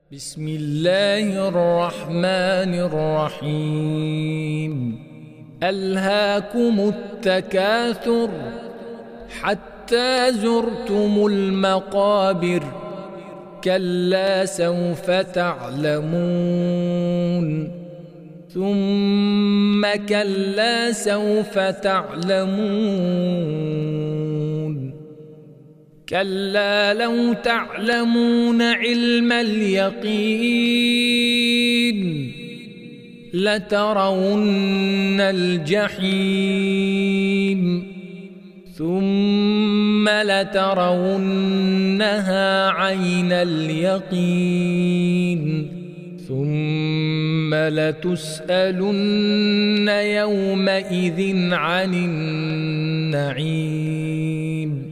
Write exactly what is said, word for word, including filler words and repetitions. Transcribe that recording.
بسم الله الرحمن الرحيم. ألهاكم التكاثر حتى زرتم المقابر، كلا سوف تعلمون ثم كلا سوف تعلمون، كلا لو تعلمون علم اليقين لترون الجحيم ثم لترونها عين اليقين ثم لتسألن يومئذ عن النعيم.